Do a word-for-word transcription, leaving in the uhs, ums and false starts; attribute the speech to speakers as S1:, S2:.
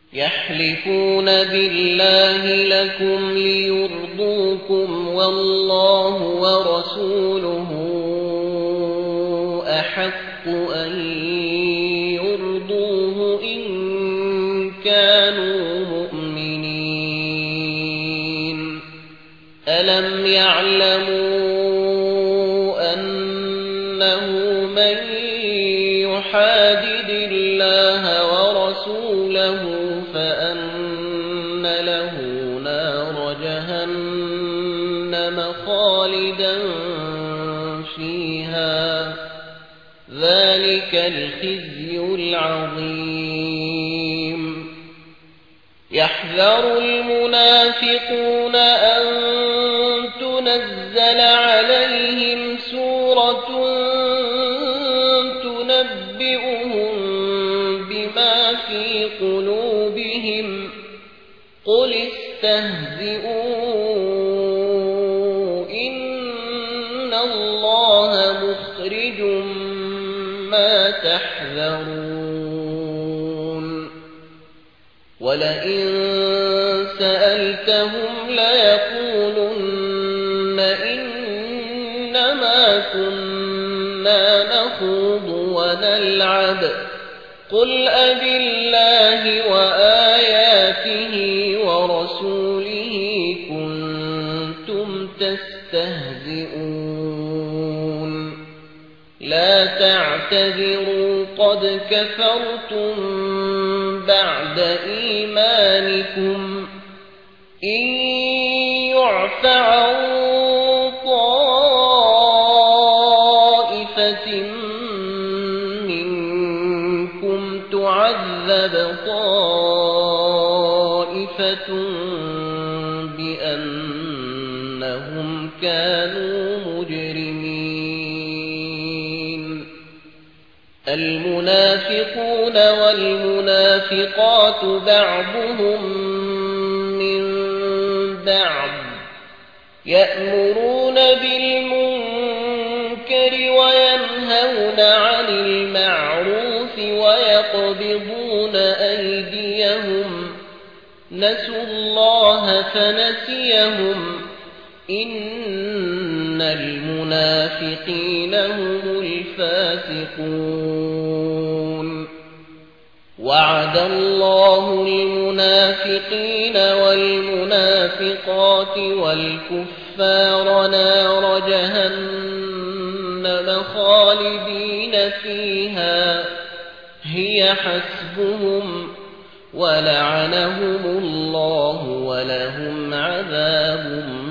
S1: يحلفون بالله لكم ليرضوكم والله ورسوله أحق أن يرضوه إن كانوا مؤمنين. ألم يعلموا أنه من يحادد الله ورسوله فأن له نار جهنم خالدا فيها ذلك الخزي العظيم. يحذر المنافقون أن تنزل عليهم سورة تنبئهم بما في قلوبهم قل استهزئوا إن الله مخرج ما تحذرون. ولئن سألتهم ليقولن إنما كنا نخوض ونلعب قل أبالله وآياته ورسوله كنتم تستهزئون لا تعتذروا قد كفرتم بعد إيمانكم إن يعف عن طائفة منكم تعذب طائفة بأنهم كانوا مجرمين. المنافقون والمنافقات بعضهم من بعض يأمرون بالمنكر وينهون عن المعروف ويقبضون أيديهم نسوا الله فنسيهم إن المنافقين هم الفاسقون. وعد الله المنافقين والمنافقات والكفار نار جهنم خالدين فيها هي حسبهم ولعنهم الله ولهم عذاب